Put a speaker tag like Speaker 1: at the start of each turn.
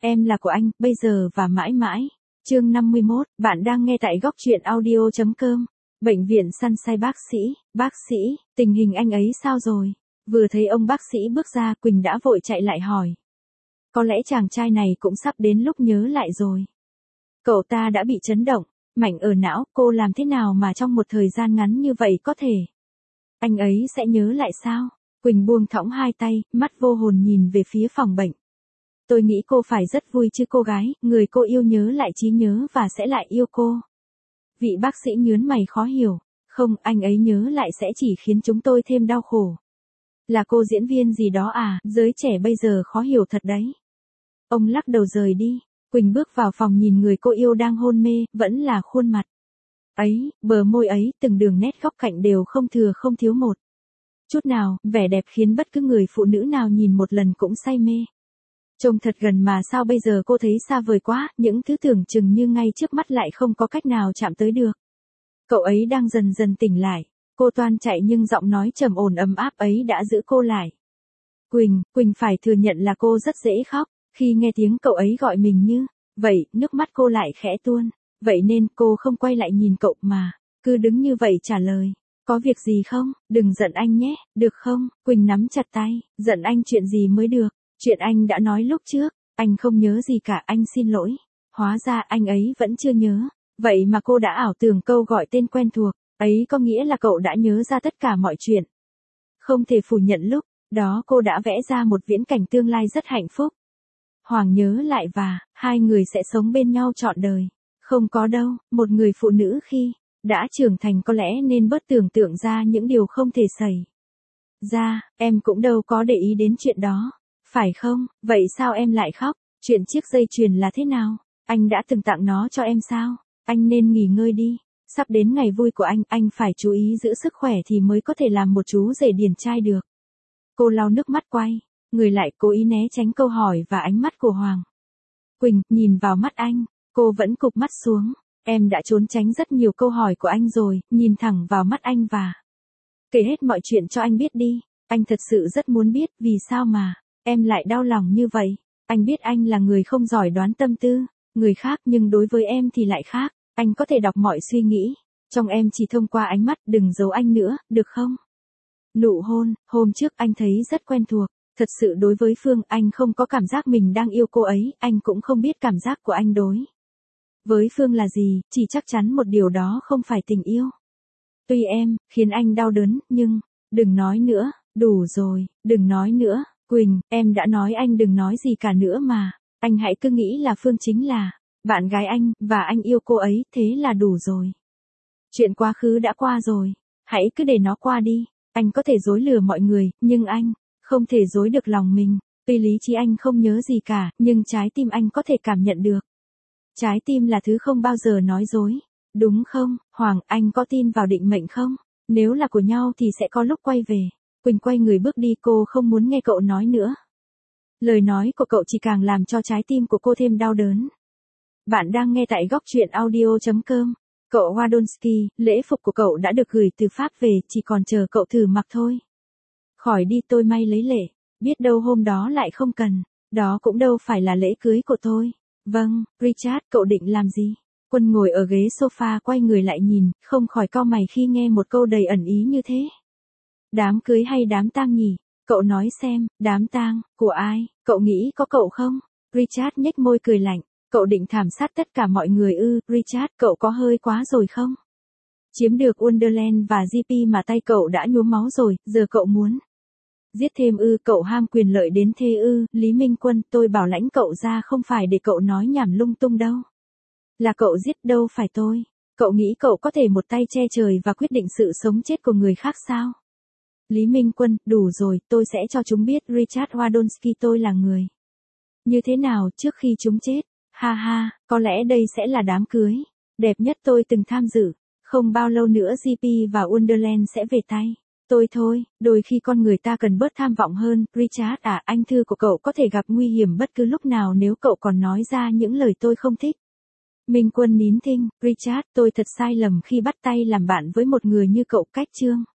Speaker 1: Em là của anh, bây giờ và mãi mãi. Chương 51, bạn đang nghe tại góc truyện audio.com. Bệnh viện Sunshine bác sĩ, tình hình anh ấy sao rồi? Vừa thấy ông bác sĩ bước ra, Quỳnh đã vội chạy lại hỏi. Có lẽ chàng trai này cũng sắp đến lúc nhớ lại rồi. Cậu ta đã bị chấn động, mạnh ở não, cô làm thế nào mà trong một thời gian ngắn như vậy có thể? Anh ấy sẽ nhớ lại sao? Quỳnh buông thõng hai tay, mắt vô hồn nhìn về phía phòng bệnh. Tôi nghĩ cô phải rất vui chứ cô gái, người cô yêu nhớ lại trí nhớ và sẽ lại yêu cô. Vị bác sĩ nhớn mày khó hiểu. Không, anh ấy nhớ lại sẽ chỉ khiến chúng tôi thêm đau khổ. Là cô diễn viên gì đó à, giới trẻ bây giờ khó hiểu thật đấy. Ông lắc đầu rời đi. Quỳnh bước vào phòng nhìn người cô yêu đang hôn mê, vẫn là khuôn mặt ấy, bờ môi ấy, từng đường nét góc cạnh đều không thừa không thiếu một chút nào, vẻ đẹp khiến bất cứ người phụ nữ nào nhìn một lần cũng say mê. Trông thật gần mà sao bây giờ cô thấy xa vời quá, những thứ tưởng chừng như ngay trước mắt lại không có cách nào chạm tới được. Cậu ấy đang dần dần tỉnh lại, cô toan chạy nhưng giọng nói trầm ổn ấm áp ấy đã giữ cô lại. Quỳnh phải thừa nhận là cô rất dễ khóc, khi nghe tiếng cậu ấy gọi mình như vậy, nước mắt cô lại khẽ tuôn, vậy nên cô không quay lại nhìn cậu mà, cứ đứng như vậy trả lời. Có việc gì không, đừng giận anh nhé, được không? Quỳnh nắm chặt tay, giận anh chuyện gì mới được? Chuyện anh đã nói lúc trước, anh không nhớ gì cả, anh xin lỗi. Hóa ra anh ấy vẫn chưa nhớ, vậy mà cô đã ảo tưởng câu gọi tên quen thuộc, ấy có nghĩa là cậu đã nhớ ra tất cả mọi chuyện. Không thể phủ nhận lúc đó cô đã vẽ ra một viễn cảnh tương lai rất hạnh phúc. Hoàng nhớ lại và hai người sẽ sống bên nhau trọn đời. Không có đâu, một người phụ nữ khi đã trưởng thành có lẽ nên bớt tưởng tượng ra những điều không thể xảy ra, em cũng đâu có để ý đến chuyện đó. Phải không, vậy sao em lại khóc? Chuyện chiếc dây chuyền là thế nào? Anh đã từng tặng nó cho em sao? Anh nên nghỉ ngơi đi. Sắp đến ngày vui của anh phải chú ý giữ sức khỏe thì mới có thể làm một chú rể điển trai được. Cô lau nước mắt quay, người lại cố ý né tránh câu hỏi và ánh mắt của Hoàng. Quỳnh, nhìn vào mắt anh, cô vẫn cụp mắt xuống. Em đã trốn tránh rất nhiều câu hỏi của anh rồi, nhìn thẳng vào mắt anh và kể hết mọi chuyện cho anh biết đi. Anh thật sự rất muốn biết vì sao mà em lại đau lòng như vậy. Anh biết anh là người không giỏi đoán tâm tư người khác nhưng đối với em thì lại khác. Anh có thể đọc mọi suy nghĩ trong em chỉ thông qua ánh mắt, đừng giấu anh nữa, được không? Nụ hôn, hôm trước anh thấy rất quen thuộc. Thật sự đối với Phương, anh không có cảm giác mình đang yêu cô ấy, anh cũng không biết cảm giác của anh đối với Phương là gì, chỉ chắc chắn một điều đó không phải tình yêu. Tuy em khiến anh đau đớn, nhưng đừng nói nữa, đủ rồi, đừng nói nữa. Quỳnh, em đã nói anh đừng nói gì cả nữa mà. Anh hãy cứ nghĩ là Phương chính là bạn gái anh, và anh yêu cô ấy, thế là đủ rồi. Chuyện quá khứ đã qua rồi, hãy cứ để nó qua đi. Anh có thể dối lừa mọi người, nhưng anh không thể dối được lòng mình. Tuy lý trí anh không nhớ gì cả, nhưng trái tim anh có thể cảm nhận được. Trái tim là thứ không bao giờ nói dối. Đúng không, Hoàng, anh có tin vào định mệnh không? Nếu là của nhau thì sẽ có lúc quay về. Quỳnh quay người bước đi, cô không muốn nghe cậu nói nữa. Lời nói của cậu chỉ càng làm cho trái tim của cô thêm đau đớn. Bạn đang nghe tại góc truyện audio.com. Cậu Wadonsky, lễ phục của cậu đã được gửi từ Pháp về, chỉ còn chờ cậu thử mặc thôi. Khỏi đi, tôi may lấy lệ. Biết đâu hôm đó lại không cần. Đó cũng đâu phải là lễ cưới của tôi. Vâng, Richard, cậu định làm gì? Quân ngồi ở ghế sofa quay người lại nhìn, không khỏi cau mày khi nghe một câu đầy ẩn ý như thế. Đám cưới hay đám tang nhỉ? Cậu nói xem, đám tang, của ai? Cậu nghĩ có cậu không? Richard nhếch môi cười lạnh. Cậu định thảm sát tất cả mọi người ư? Richard, cậu có hơi quá rồi không? Chiếm được Wonderland và GP mà tay cậu đã nhuốm máu rồi, giờ cậu muốn giết thêm ư? Cậu ham quyền lợi đến thế ư? Lý Minh Quân, tôi bảo lãnh cậu ra không phải để cậu nói nhảm lung tung đâu. Là cậu giết, đâu phải tôi. Cậu nghĩ cậu có thể một tay che trời và quyết định sự sống chết của người khác sao? Lý Minh Quân, đủ rồi, tôi sẽ cho chúng biết Richard Wadonsky tôi là người như thế nào trước khi chúng chết. Ha ha, có lẽ đây sẽ là đám cưới đẹp nhất tôi từng tham dự. Không bao lâu nữa GP và Wonderland sẽ về tay tôi thôi. Đôi khi con người ta cần bớt tham vọng hơn. Richard à, anh thư của cậu có thể gặp nguy hiểm bất cứ lúc nào nếu cậu còn nói ra những lời tôi không thích. Minh Quân nín thinh. Richard, tôi thật sai lầm khi bắt tay làm bạn với một người như cậu. Cách chương